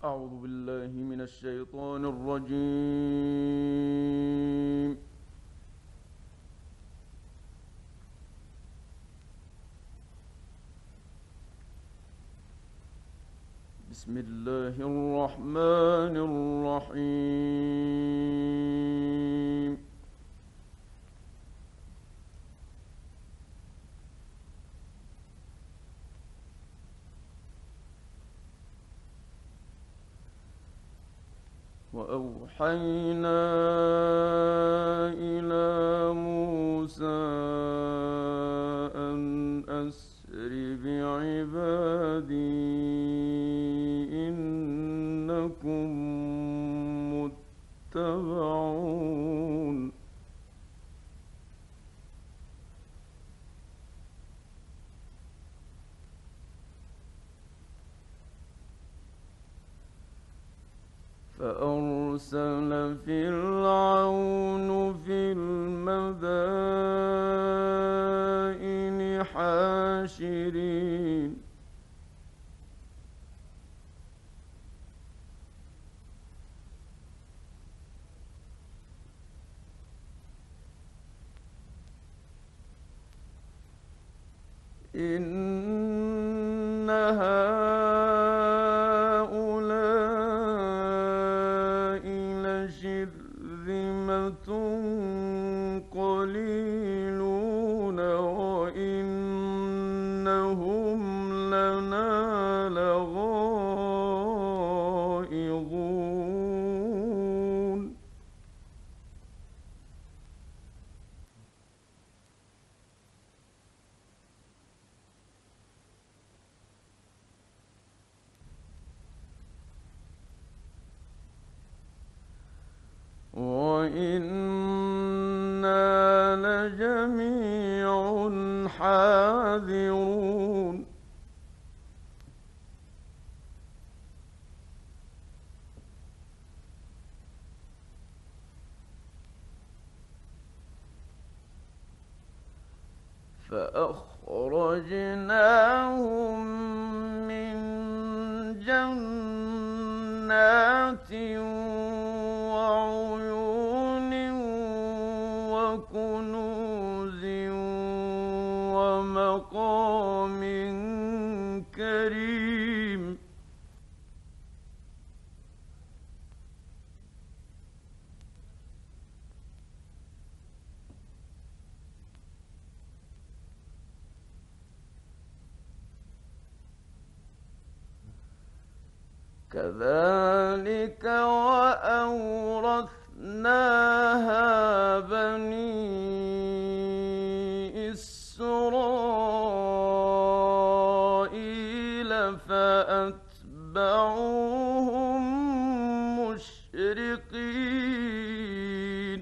أعوذ بالله من الشيطان الرجيم. بسم الله الرحمن الرحيم. وأوحينا إلى موسى أن أسر بعبادي إنكم متبعون. فأرسل فرعون في المدائن حاشرين إن هؤلاء لشرذمة قليلون وإنهم لنا لغائظون. وإنا لجميع حاذرون. فأخرجناهم من جنات وعيون وكنوز ومقام كريم. كذلك وأورثناها بني إسرائيل فأتبعوهم مشرقين.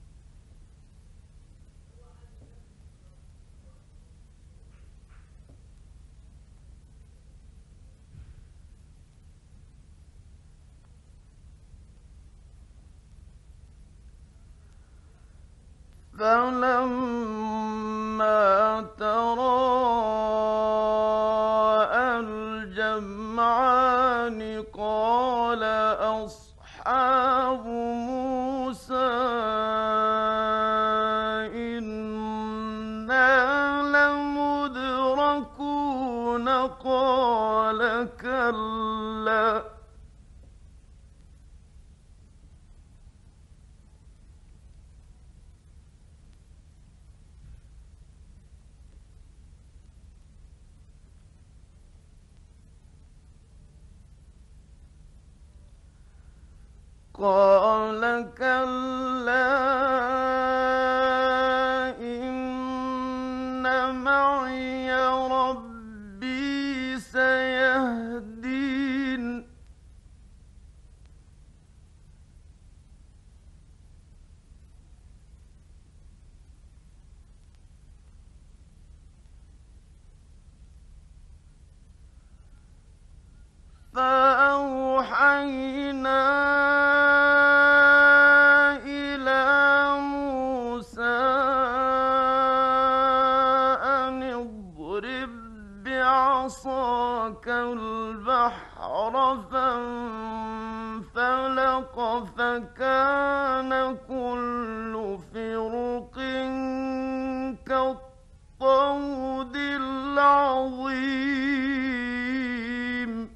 فلما تراءى الجمعان قال أصحاب موسى إنا لمدركون قال كلا إن معي ربي سيهدين. فأوحينا إلى موسى أن اضرب بعصاك البحر فانفلق فَفَسَقَ فَكَانَ كُلُّ فِرْقٍ كَالطَّوْدِ الْعَظِيمِ.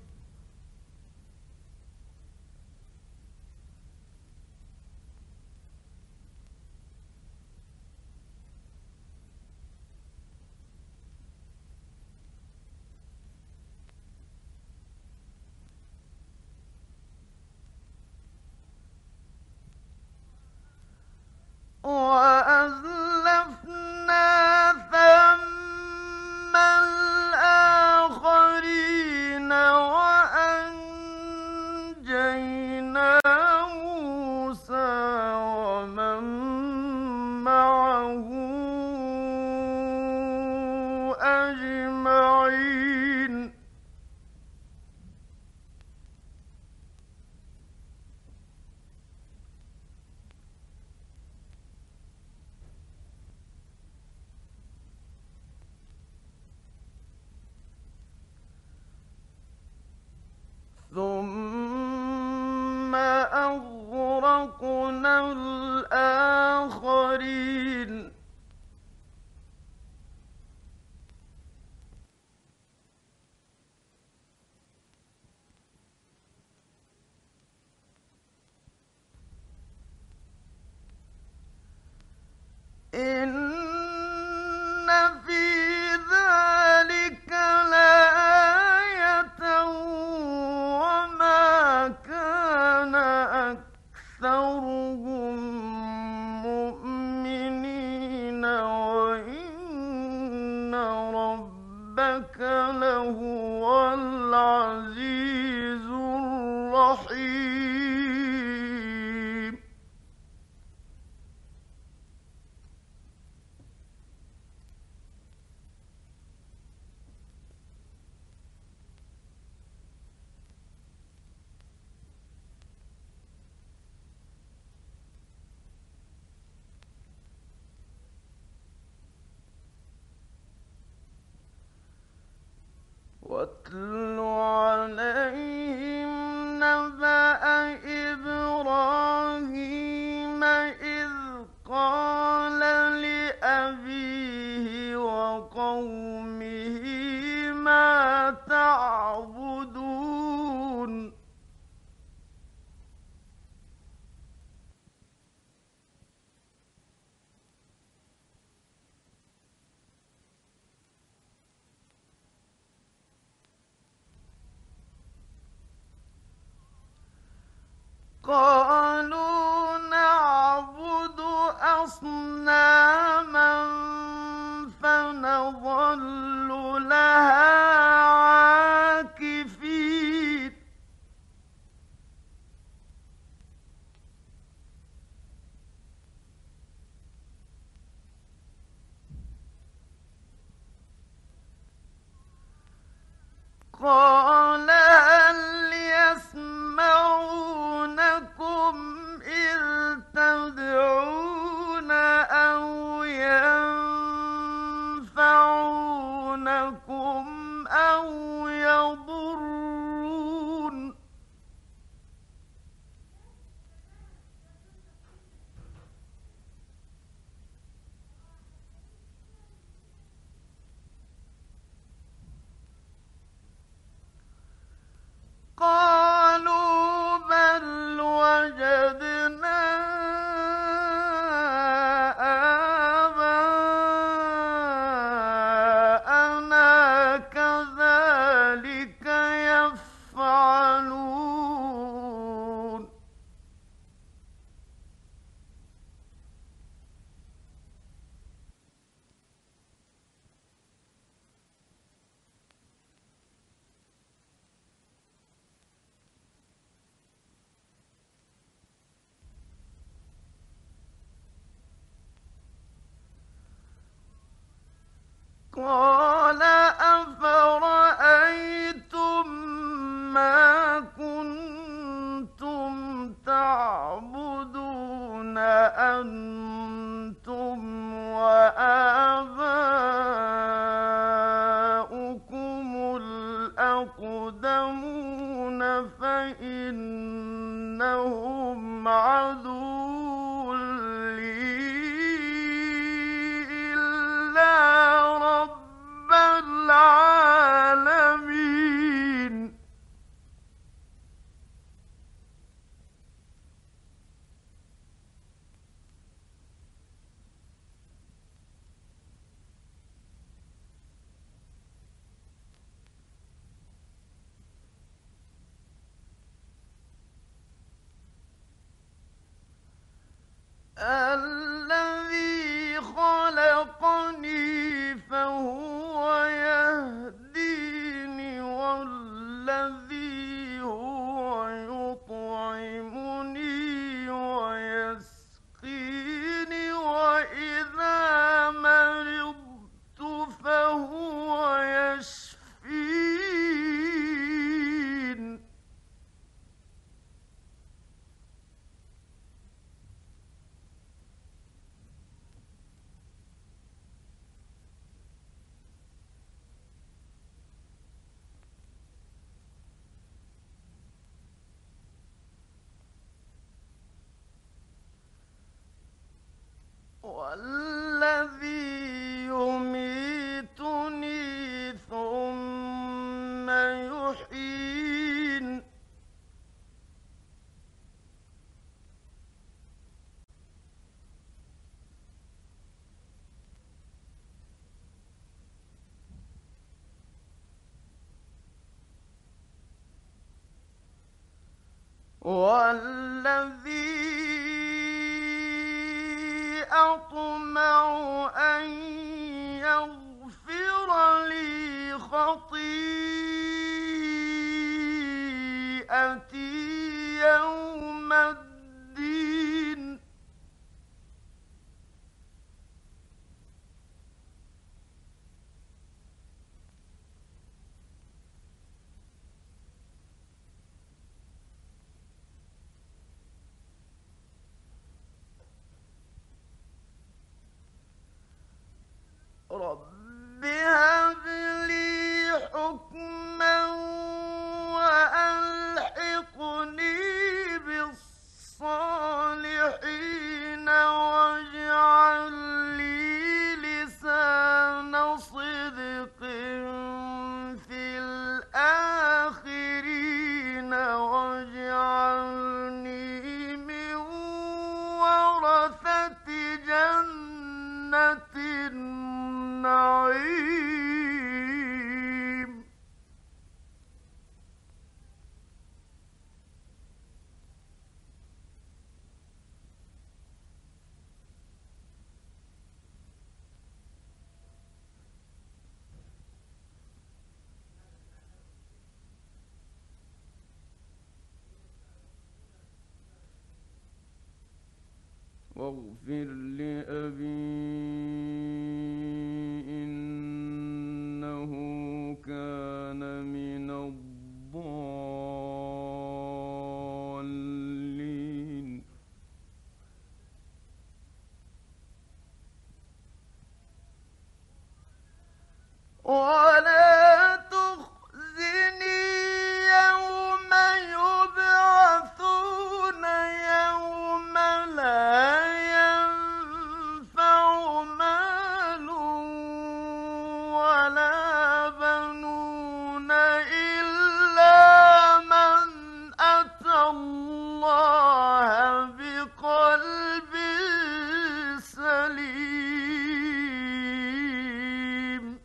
وَأَزْلَفْنَا ثَمَّ الْآخَرِينَ وَأَنجَيْنَا مُوسَىٰ وَمَن مَّعَهُ أَجْمَعِينَ. ثُمَّ أَغْرَقْنَا الْآخَرِينَ. إِنَّ فِي ذَلِكَ لَآيَةً وَمَا كَانَ أَكْثَرُهُم مُّؤْمِنِينَ وَإِنَّ رَبَّكَ لَهُوَ الْعَزِيزُ الرَّحِيمُ. وَاتْلُ عَلَيْهِمْ نَبَأَ إِبْرَاهِيمَ إِذْ قَالَ لِأَبِيهِ وَقَوْمِهِ مَا تَعْبُدُونَ. قالوا نعبد أصناما فنظل لها عاكفين. قال هل يسمعونكم إذ تدعون أو ينفعونكم أو يضرون. قالوا بل وجدنا آباءنا كذلك يفعلون. قال أفرأيتم ما كنتم تعبدون أنتم وآباؤكم الأقدمون فإنكم إنهم عدو لي إلا رب العالمين. الذي خلقني فهو يهديني والذي هو يطعمني ويسقيني وإذا مرضت فهو يشفين. والذي يميتني ثم يحيين. والذي أطمع أن يغفر لي خطيئتي يوم الدين. رب هب لي حكما وألحقني بالصالحين واجعل لي لسان صدق في الآخرين واجعلني من ورثة جنة النعيم. واغفر لأبي إنه كان من الضالين. ولا تخزني يوم يبعثون يوم لا ينفع مال ولا بنون إلا من أتى الله بقلب سليم.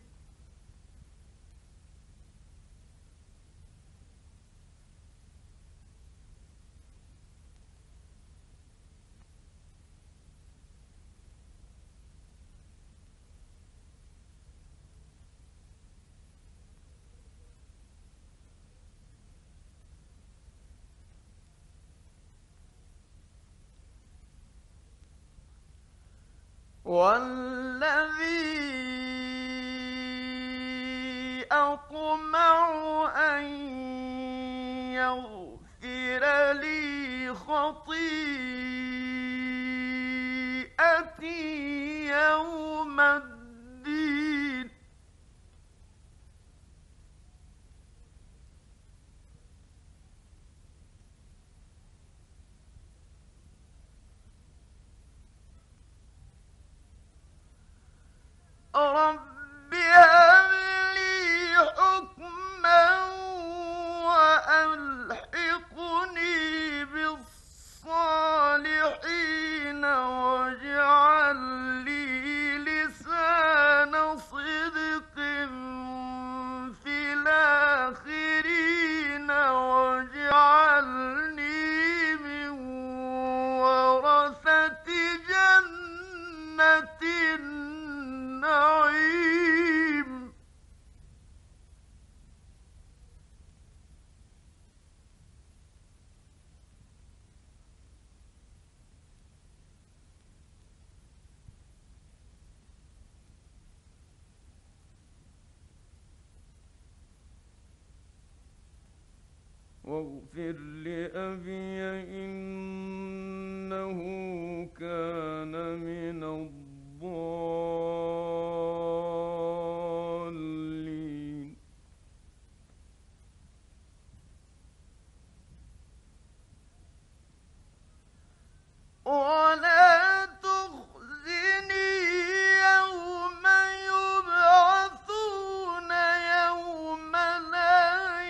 والذي أطمع أن يغفر لي خطيئتي يوم الدين. رب هب لي حكما وألحقني بالصالحين واجعل لي لسان صدق في الآخرين واجعلني من ورثة جنة النعيم. واغفر لأبي إنه كان من الضالين. ولا تخزني يوم يبعثون يوم لا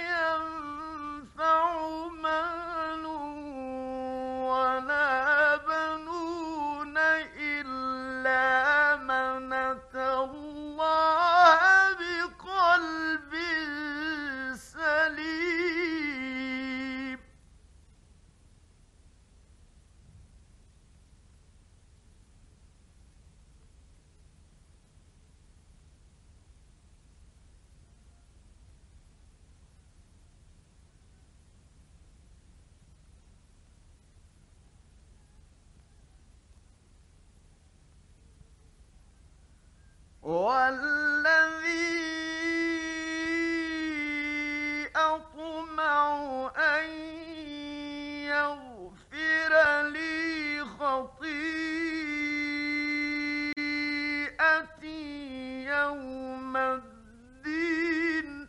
ينفع مال ولا بنون إلا من أتى الله بقلب سليم. والذي أطمع أن يغفر لي خطيئتي يوم الدين.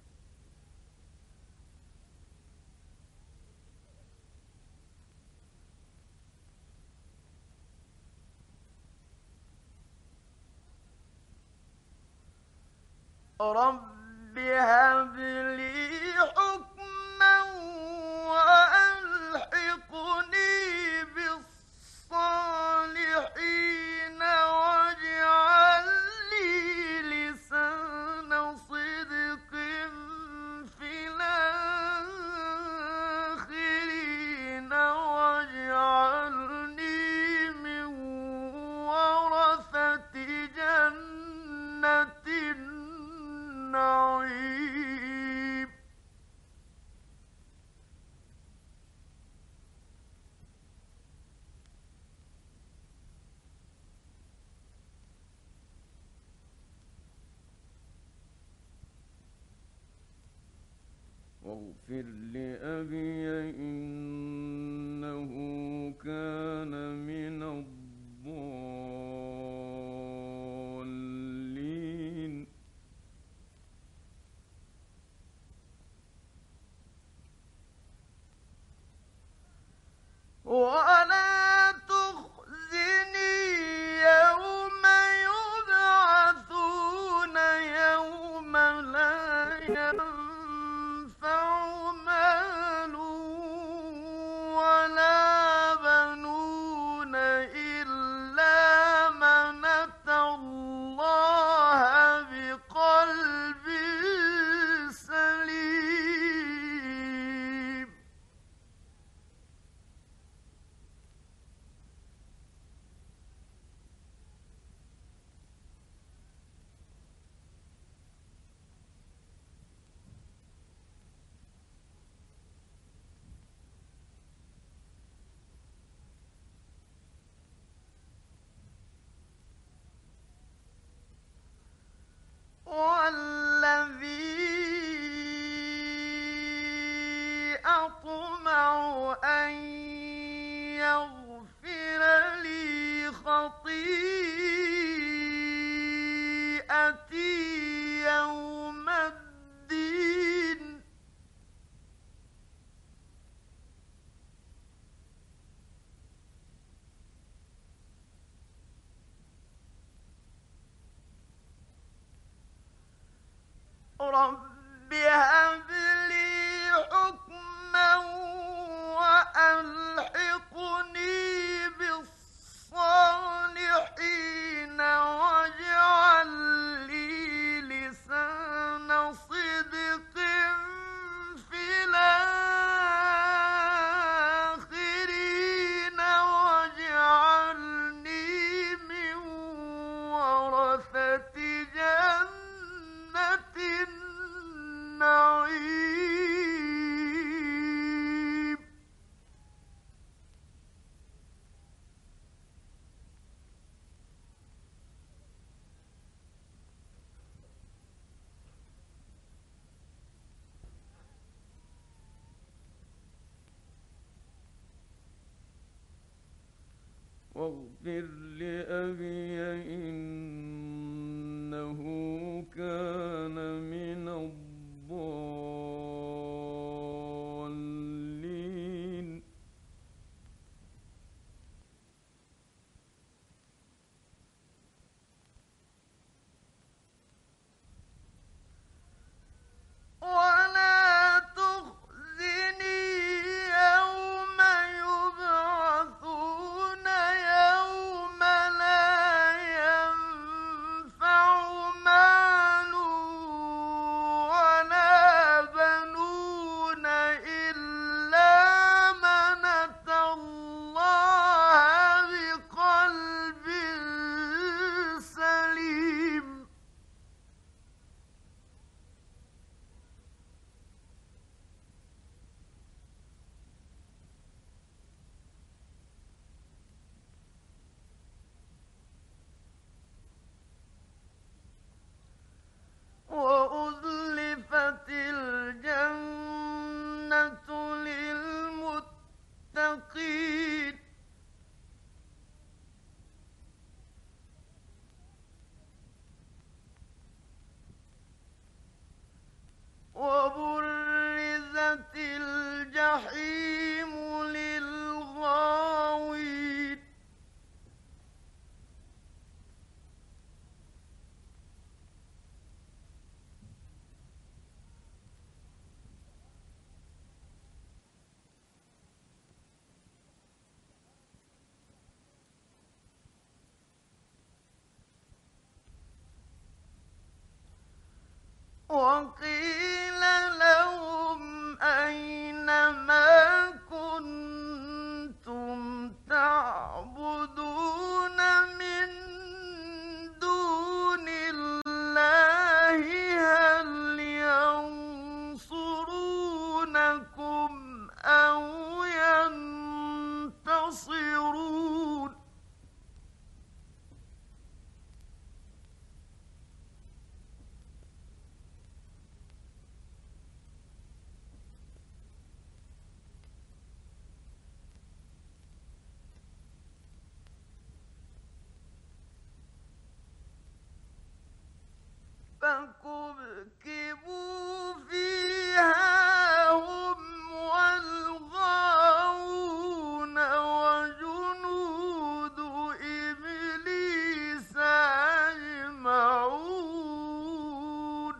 رب هب لي حكما وألحقني بالصالحين واجعل لي لسان صدق في الآخرين واجعلني من ورثة جنة النعيم. واغفر لأبي إنه كان من الضالين. ولا تخزني يوم يبعثون يوم لا ينفع مال ولا بنون إلا من أتى الله بقلب سليم. والذي أطمع أن يغفر لي خطيئتي يوم الدين. رب هب لي حكما وألحقني بالصالحين واجعل لي لسان صدق في الآخرين واجعلني من ورثة جنة النعيم. واغفر لأبي إنه كان من الضالين. ولا تخزني يوم يبعثون يوم لا ينفع مال ولا بنون إلا من أتى الله بقلب سليم. وأزلفت الجنة للمتقين وبرزت الجحيم للغاوين. وقيل لهم أين ما كنتم تعبدون من دون الله هل ينصرونكم أو ينتصرون. فكبكبوا فيها هم والغاوون وجنود إبليس أجمعون.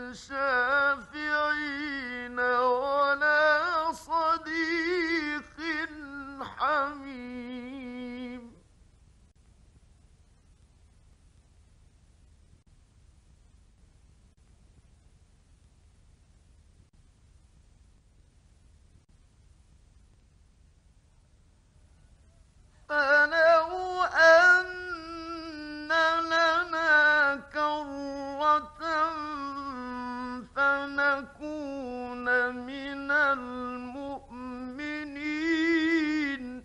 شافعين ولا صديق حميم. فلو أن لنا كرة فنكون من المؤمنين.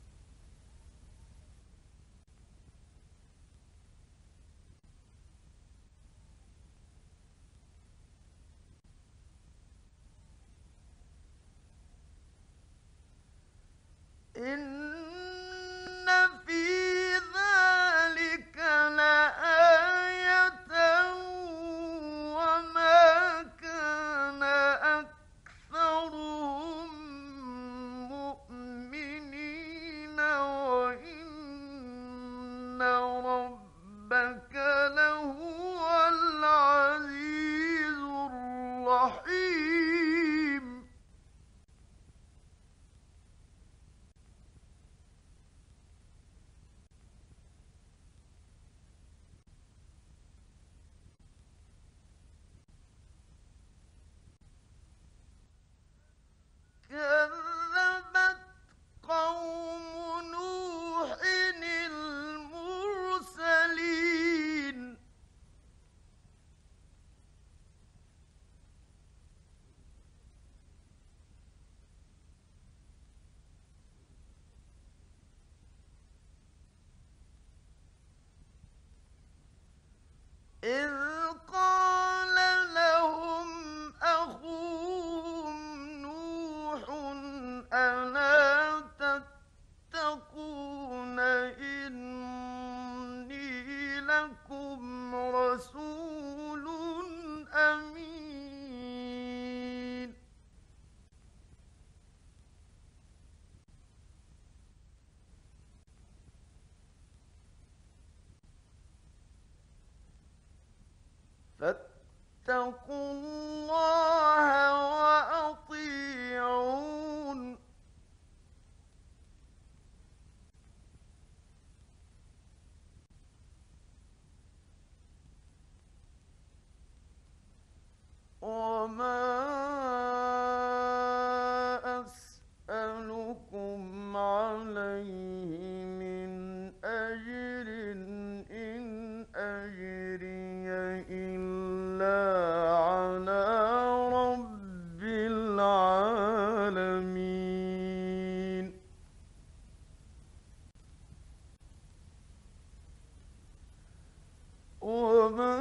إن في ذلك لآية وما كان أكثرهم مؤمنين وإن ربك لهو العزيز الرحيم. كذبت قوم نوح المرسلين. إذ قال لهم أخوهم نوح ألا تتقون إني لكم رسول أمين. فاتقوا الله وأطيعون. وما أسألكم عليه من أجر إن أجري إلا على رب العالمين. وما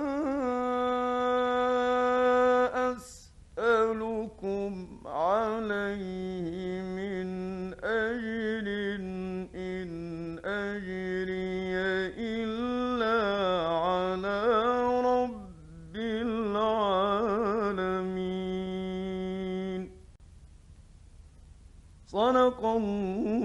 أسألكم عليه من أجر إن أجري إلا على رب العالمين. صدق الله